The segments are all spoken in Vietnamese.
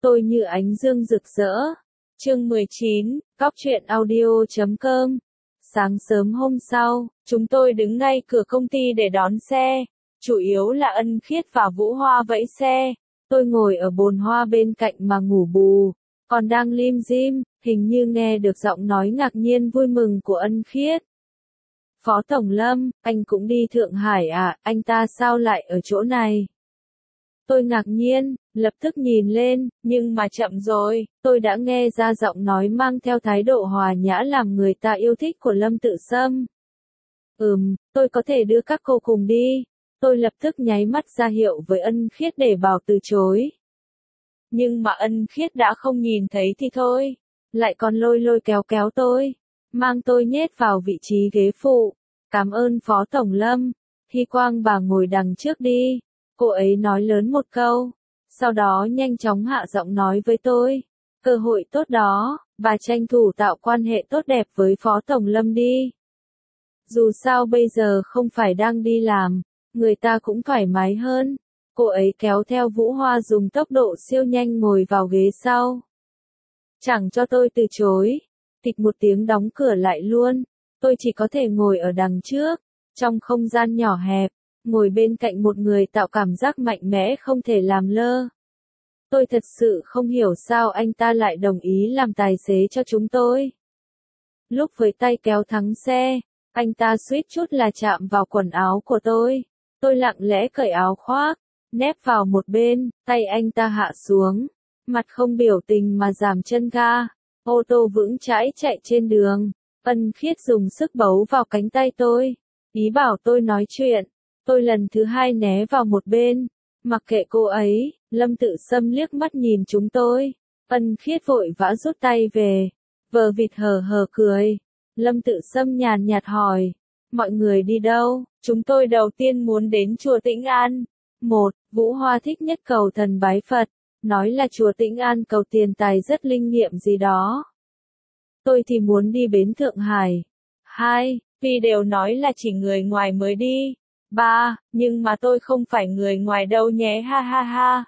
Tôi như ánh dương rực rỡ. Chương 19, Cóc truyện audio.com. Sáng sớm hôm sau, chúng tôi đứng ngay cửa công ty để đón xe. Chủ yếu là Ân Khiết và Vũ Hoa vẫy xe. Tôi ngồi ở bồn hoa bên cạnh mà ngủ bù. Còn đang lim dim, hình như nghe được giọng nói ngạc nhiên vui mừng của Ân Khiết. Phó Tổng Lâm, anh cũng đi Thượng Hải à, anh ta sao lại ở chỗ này? Tôi ngạc nhiên, lập tức nhìn lên, nhưng mà chậm rồi, tôi đã nghe ra giọng nói mang theo thái độ hòa nhã làm người ta yêu thích của Lâm Tự Sâm. Tôi có thể đưa các cô cùng đi. Tôi lập tức nháy mắt ra hiệu với Ân Khiết để bảo từ chối. Nhưng mà Ân Khiết đã không nhìn thấy thì thôi, lại còn lôi lôi kéo kéo tôi, mang tôi nhét vào vị trí ghế phụ. Cảm ơn Phó Tổng Lâm, Hy Quang bà ngồi đằng trước đi. Cô ấy nói lớn một câu, sau đó nhanh chóng hạ giọng nói với tôi. Cơ hội tốt đó, bà tranh thủ tạo quan hệ tốt đẹp với Phó Tổng Lâm đi. Dù sao bây giờ không phải đang đi làm, người ta cũng thoải mái hơn. Cô ấy kéo theo Vũ Hoa dùng tốc độ siêu nhanh ngồi vào ghế sau. Chẳng cho tôi từ chối, tịch một tiếng đóng cửa lại luôn. Tôi chỉ có thể ngồi ở đằng trước, trong không gian nhỏ hẹp, ngồi bên cạnh một người tạo cảm giác mạnh mẽ không thể làm lơ. Tôi thật sự không hiểu sao anh ta lại đồng ý làm tài xế cho chúng tôi. Lúc với tay kéo thắng xe, anh ta suýt chút là chạm vào quần áo của tôi. Tôi lặng lẽ cởi áo khoác, nép vào một bên, tay anh ta hạ xuống, mặt không biểu tình mà giảm chân ga. Ô tô vững chãi chạy trên đường. Ân Khiết dùng sức bấu vào cánh tay tôi, ý bảo tôi nói chuyện. Tôi lần thứ hai né vào một bên, mặc kệ cô ấy. Lâm Tự Sâm liếc mắt nhìn chúng tôi. Ân Khiết vội vã rút tay về, vờ vịt hờ hờ cười. Lâm Tự Sâm nhàn nhạt hỏi, mọi người đi đâu? Chúng tôi đầu tiên muốn đến chùa Tĩnh An. Vũ Hoa thích nhất cầu thần bái Phật, nói là chùa Tĩnh An cầu tiền tài rất linh nghiệm gì đó. Tôi thì muốn đi bến Thượng Hải. 2. Vì đều nói là chỉ người ngoài mới đi. 3. Nhưng mà tôi không phải người ngoài đâu nhé ha ha ha.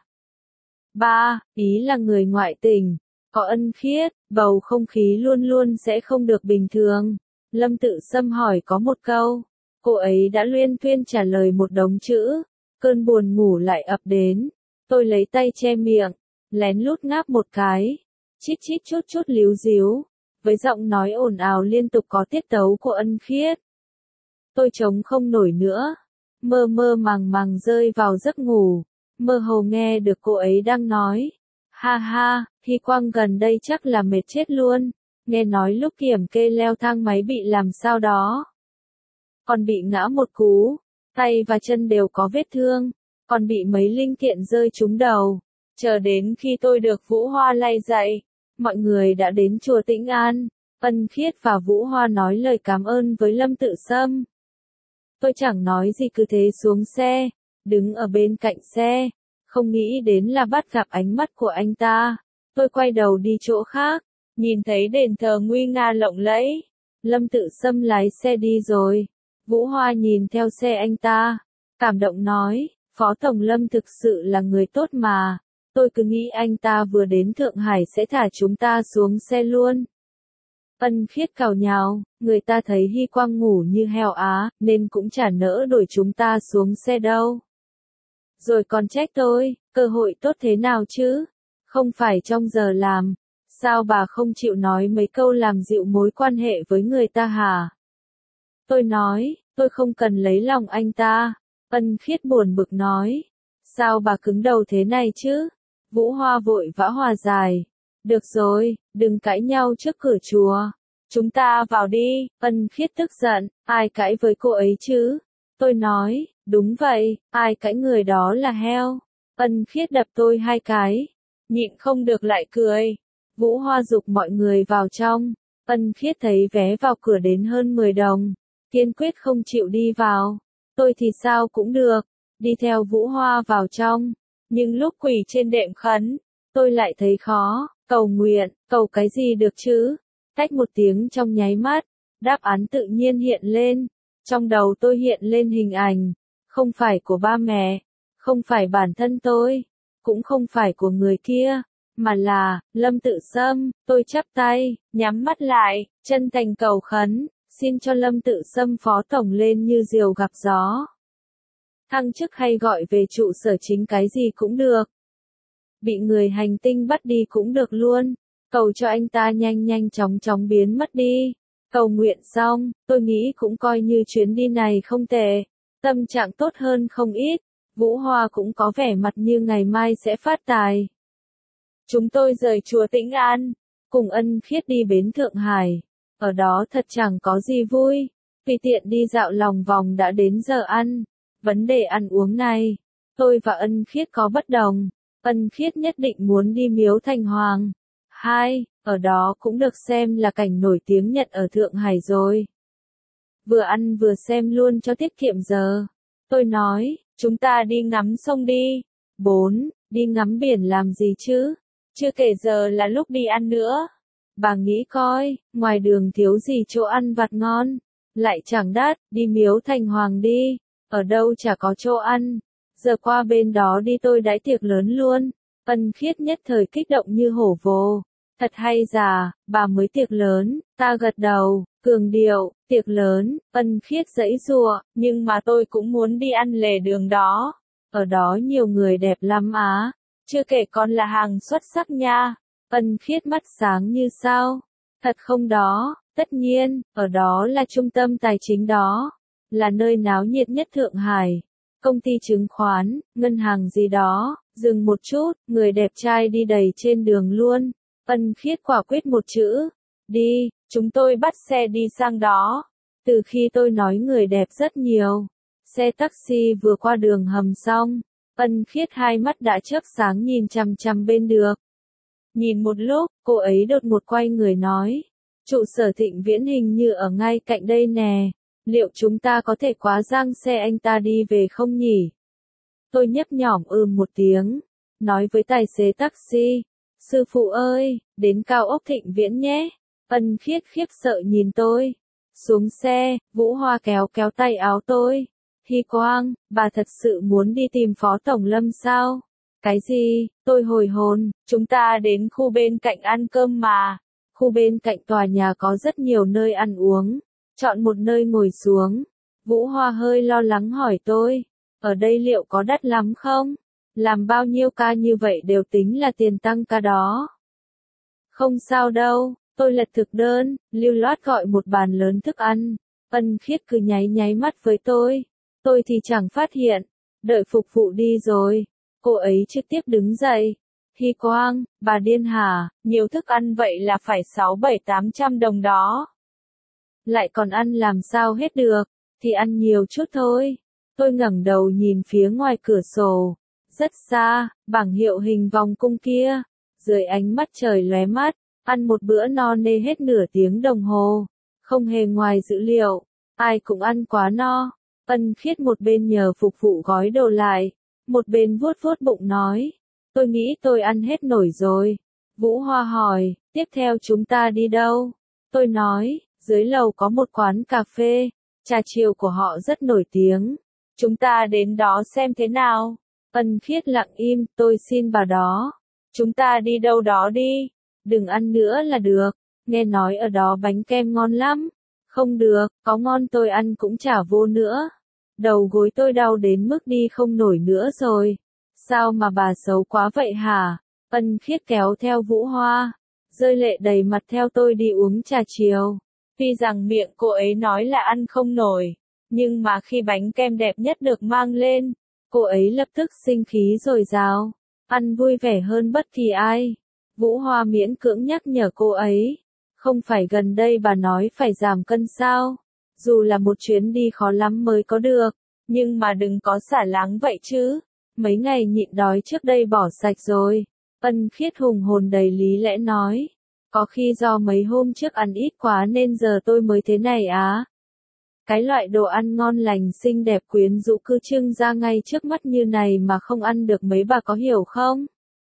3. Ý là người ngoại tỉnh. Có Ân Khiết, bầu không khí luôn luôn sẽ không được bình thường. Lâm Tự Sâm hỏi có một câu. Cô ấy đã luyên thuyên trả lời một đống chữ. Cơn buồn ngủ lại ập đến. Tôi lấy tay che miệng, lén lút ngáp một cái. Chít chít chút chút líu díu. Với giọng nói ồn ào liên tục có tiết tấu của Ân Khiết. Tôi chống không nổi nữa. Mơ mơ màng màng rơi vào giấc ngủ. Mơ hồ nghe được cô ấy đang nói. Ha ha, Hy Quang gần đây chắc là mệt chết luôn. Nghe nói lúc kiểm kê leo thang máy bị làm sao đó. Còn bị ngã một cú. Tay và chân đều có vết thương. Còn bị mấy linh kiện rơi trúng đầu. Chờ đến khi tôi được Vũ Hoa lay dậy. Mọi người đã đến chùa Tĩnh An. Ân Khiết và Vũ Hoa nói lời cảm ơn với Lâm Tự Sâm. Tôi chẳng nói gì cứ thế xuống xe, đứng ở bên cạnh xe, không nghĩ đến là bắt gặp ánh mắt của anh ta. Tôi quay đầu đi chỗ khác, nhìn thấy đền thờ nguy nga lộng lẫy. Lâm Tự Sâm lái xe đi rồi. Vũ Hoa nhìn theo xe anh ta, cảm động nói, Phó Tổng Lâm thực sự là người tốt mà. Tôi cứ nghĩ anh ta vừa đến Thượng Hải sẽ thả chúng ta xuống xe luôn. Ân Khiết cào nhào, người ta thấy Hy Quang ngủ như heo á, nên cũng chả nỡ đuổi chúng ta xuống xe đâu. Rồi còn trách tôi, cơ hội tốt thế nào chứ? Không phải trong giờ làm, sao bà không chịu nói mấy câu làm dịu mối quan hệ với người ta hả? Tôi nói, tôi không cần lấy lòng anh ta. Ân Khiết buồn bực nói, sao bà cứng đầu thế này chứ? Vũ Hoa vội vã hòa giải. Được rồi, đừng cãi nhau trước cửa chùa. Chúng ta vào đi. Ân Khiết tức giận, ai cãi với cô ấy chứ? Tôi nói, đúng vậy, ai cãi người đó là heo. Ân Khiết đập tôi 2 cái. Nhịn không được lại cười. Vũ Hoa giục mọi người vào trong. Ân Khiết thấy vé vào cửa đến hơn 10 đồng. Kiên quyết không chịu đi vào. Tôi thì sao cũng được. Đi theo Vũ Hoa vào trong. Nhưng lúc quỳ trên đệm khấn, tôi lại thấy khó. Cầu nguyện, cầu cái gì được chứ? Tách một tiếng trong nháy mắt, đáp án tự nhiên hiện lên. Trong đầu tôi hiện lên hình ảnh, không phải của ba mẹ, không phải bản thân tôi, cũng không phải của người kia, mà là, Lâm Tự Sâm, tôi chắp tay, nhắm mắt lại, chân thành cầu khấn, xin cho Lâm Tự Sâm phó tổng lên như diều gặp gió. Thăng chức hay gọi về trụ sở chính cái gì cũng được. Bị người hành tinh bắt đi cũng được luôn. Cầu cho anh ta nhanh nhanh chóng chóng biến mất đi. Cầu nguyện xong, tôi nghĩ cũng coi như chuyến đi này không tệ. Tâm trạng tốt hơn không ít. Vũ Hoa cũng có vẻ mặt như ngày mai sẽ phát tài. Chúng tôi rời chùa Tĩnh An, cùng Ân Khiết đi bến Thượng Hải. Ở đó thật chẳng có gì vui. Vì tiện đi dạo lòng vòng đã đến giờ ăn. Vấn đề ăn uống này, tôi và Ân Khiết có bất đồng. Ân Khiết nhất định muốn đi Miếu Thành Hoàng. Ở đó cũng được xem là cảnh nổi tiếng nhất ở Thượng Hải rồi. Vừa ăn vừa xem luôn cho tiết kiệm giờ. Tôi nói, chúng ta đi ngắm sông đi. 4. Đi ngắm biển làm gì chứ? Chưa kể giờ là lúc đi ăn nữa. Bà nghĩ coi, ngoài đường thiếu gì chỗ ăn vặt ngon. Lại chẳng đắt, đi Miếu Thành Hoàng đi. Ở đâu chả có chỗ ăn. Giờ qua bên đó đi tôi đãi tiệc lớn luôn. Ân Khiết nhất thời kích động như hổ vồ. Thật hay già, bà mới tiệc lớn, ta gật đầu, cường điệu, tiệc lớn, Ân Khiết giãy giụa, nhưng mà tôi cũng muốn đi ăn lề đường đó. Ở đó nhiều người đẹp lắm á, chưa kể còn là hàng xuất sắc nha. Ân Khiết mắt sáng như sao. Thật không đó, tất nhiên, ở đó là trung tâm tài chính đó, là nơi náo nhiệt nhất Thượng Hải. Công ty chứng khoán, ngân hàng gì đó, dừng một chút, người đẹp trai đi đầy trên đường luôn. Ân Khiết quả quyết một chữ, đi, chúng tôi bắt xe đi sang đó. Từ khi tôi nói người đẹp rất nhiều, xe taxi vừa qua đường hầm xong, Ân Khiết hai mắt đã chớp sáng nhìn chằm chằm bên được. Nhìn một lúc, cô ấy đột ngột quay người nói, trụ sở Thịnh Viễn hình như ở ngay cạnh đây nè, liệu chúng ta có thể quá giang xe anh ta đi về không nhỉ? Tôi nhấp nhỏm một tiếng, nói với tài xế taxi, sư phụ ơi, đến cao ốc Thịnh Viễn nhé. Ân Khiết khiếp sợ nhìn tôi. Xuống xe, Vũ Hoa kéo kéo tay áo tôi. Hy Quang, bà thật sự muốn đi tìm Phó Tổng Lâm sao? Cái gì? Tôi hồi hồn, chúng ta đến khu bên cạnh ăn cơm mà. Khu bên cạnh tòa nhà có rất nhiều nơi ăn uống. Chọn một nơi ngồi xuống. Vũ Hoa hơi lo lắng hỏi tôi. Ở đây liệu có đắt lắm không? Làm bao nhiêu ca như vậy đều tính là tiền tăng ca đó. Không sao đâu, tôi lật thực đơn, lưu loát gọi một bàn lớn thức ăn. Ân Khiết cứ nháy nháy mắt với tôi thì chẳng phát hiện, đợi phục vụ đi rồi. Cô ấy trực tiếp đứng dậy. Hy Quang, bà điên hả, nhiều thức ăn vậy là phải 600-800 đồng đó. Lại còn ăn làm sao hết được, thì ăn nhiều chút thôi. Tôi ngẩng đầu nhìn phía ngoài cửa sổ. Rất xa, bảng hiệu hình vòng cung kia. Dưới ánh mắt trời lóe mắt, ăn một bữa no nê hết nửa tiếng đồng hồ. Không hề ngoài dữ liệu, ai cũng ăn quá no. Ân Khiết một bên nhờ phục vụ gói đồ lại, một bên vuốt vuốt bụng nói. Tôi nghĩ tôi ăn hết nổi rồi. Vũ Hoa hỏi, tiếp theo chúng ta đi đâu? Tôi nói, dưới lầu có một quán cà phê, trà chiều của họ rất nổi tiếng. Chúng ta đến đó xem thế nào. Ân Khiết lặng im, tôi xin bà đó. Chúng ta đi đâu đó đi. Đừng ăn nữa là được. Nghe nói ở đó bánh kem ngon lắm. Không được, có ngon tôi ăn cũng chả vô nữa. Đầu gối tôi đau đến mức đi không nổi nữa rồi. Sao mà bà xấu quá vậy hả? Ân Khiết kéo theo Vũ Hoa, rơi lệ đầy mặt theo tôi đi uống trà chiều. Tuy rằng miệng cô ấy nói là ăn không nổi, nhưng mà khi bánh kem đẹp nhất được mang lên, cô ấy lập tức sinh khí dồi dào, ăn vui vẻ hơn bất kỳ ai. Vũ Hoa miễn cưỡng nhắc nhở cô ấy, không phải gần đây bà nói phải giảm cân sao? Dù là một chuyến đi khó lắm mới có được, nhưng mà đừng có xả láng vậy chứ. Mấy ngày nhịn đói trước đây bỏ sạch rồi. Ân Khiết hùng hồn đầy lý lẽ nói. Có khi do mấy hôm trước ăn ít quá nên giờ tôi mới thế này á. Cái loại đồ ăn ngon lành xinh đẹp quyến rũ cứ trưng ra ngay trước mắt như này mà không ăn được mấy bà có hiểu không?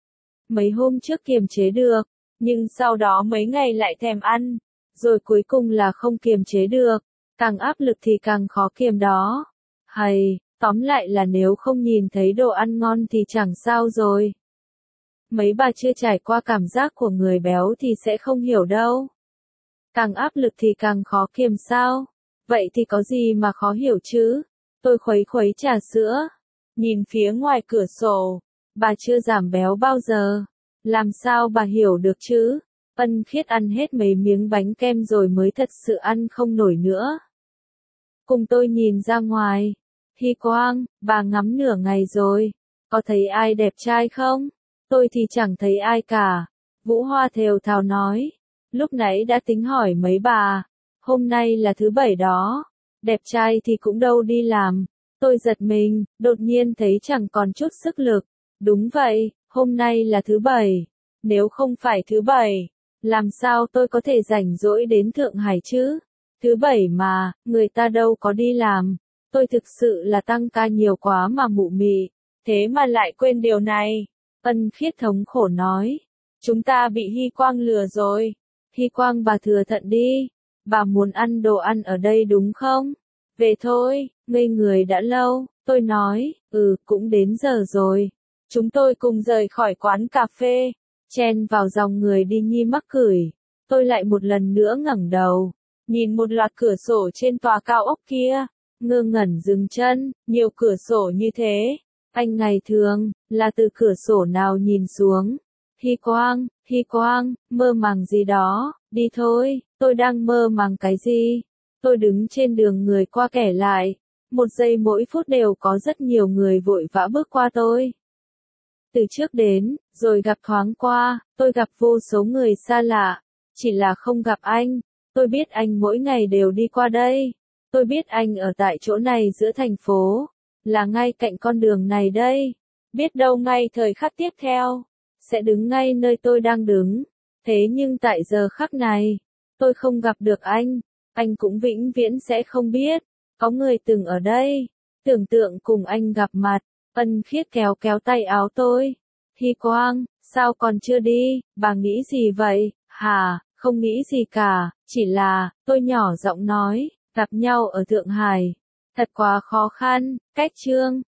Mấy hôm trước kiềm chế được, nhưng sau đó mấy ngày lại thèm ăn, rồi cuối cùng là không kiềm chế được, càng áp lực thì càng khó kiềm đó. Tóm lại là nếu không nhìn thấy đồ ăn ngon thì chẳng sao rồi. Mấy bà chưa trải qua cảm giác của người béo thì sẽ không hiểu đâu. Càng áp lực thì càng khó kiềm sao? Vậy thì có gì mà khó hiểu chứ? Tôi khuấy khuấy trà sữa, nhìn phía ngoài cửa sổ. Bà chưa giảm béo bao giờ. Làm sao bà hiểu được chứ? Ân Khiết ăn hết mấy miếng bánh kem rồi mới thật sự ăn không nổi nữa. Cùng tôi nhìn ra ngoài. Hy Quang, bà ngắm nửa ngày rồi. Có thấy ai đẹp trai không? Tôi thì chẳng thấy ai cả. Vũ Hoa thều thào nói. Lúc nãy đã tính hỏi mấy bà. Hôm nay là thứ bảy đó. Đẹp trai thì cũng đâu đi làm. Tôi giật mình, đột nhiên thấy chẳng còn chút sức lực. Đúng vậy, hôm nay là thứ bảy. Nếu không phải thứ bảy, làm sao tôi có thể rảnh rỗi đến Thượng Hải chứ? Thứ bảy mà, người ta đâu có đi làm. Tôi thực sự là tăng ca nhiều quá mà mụ mị. Thế mà lại quên điều này. Ân Khiết thống khổ nói. Chúng ta bị Hy Quang lừa rồi. Hy Quang bà thừa thận đi. Bà muốn ăn đồ ăn ở đây đúng không? Về thôi, ngây người đã lâu. Tôi nói, cũng đến giờ rồi. Chúng tôi cùng rời khỏi quán cà phê. Chen vào dòng người đi nhi mắc cửi. Tôi lại một lần nữa ngẩng đầu. Nhìn một loạt cửa sổ trên tòa cao ốc kia. Ngơ ngẩn dừng chân, nhiều cửa sổ như thế. Anh ngày thường, là từ cửa sổ nào nhìn xuống. Hy Quang, mơ màng gì đó, đi thôi, tôi đang mơ màng cái gì? Tôi đứng trên đường người qua kẻ lại. Một giây mỗi phút đều có rất nhiều người vội vã bước qua tôi. Từ trước đến, rồi gặp thoáng qua, tôi gặp vô số người xa lạ. Chỉ là không gặp anh. Tôi biết anh mỗi ngày đều đi qua đây. Tôi biết anh ở tại chỗ này giữa thành phố. Là ngay cạnh con đường này đây. Biết đâu ngay thời khắc tiếp theo, sẽ đứng ngay nơi tôi đang đứng. Thế nhưng tại giờ khắc này, tôi không gặp được anh cũng vĩnh viễn sẽ không biết. Có người từng ở đây, tưởng tượng cùng anh gặp mặt. Ân Khiết kéo kéo tay áo tôi. Hy Quang, sao còn chưa đi, bà nghĩ gì vậy? Hả, không nghĩ gì cả, chỉ là, tôi nhỏ giọng nói, gặp nhau ở Thượng Hải. Thật quá khó khăn, cách chương.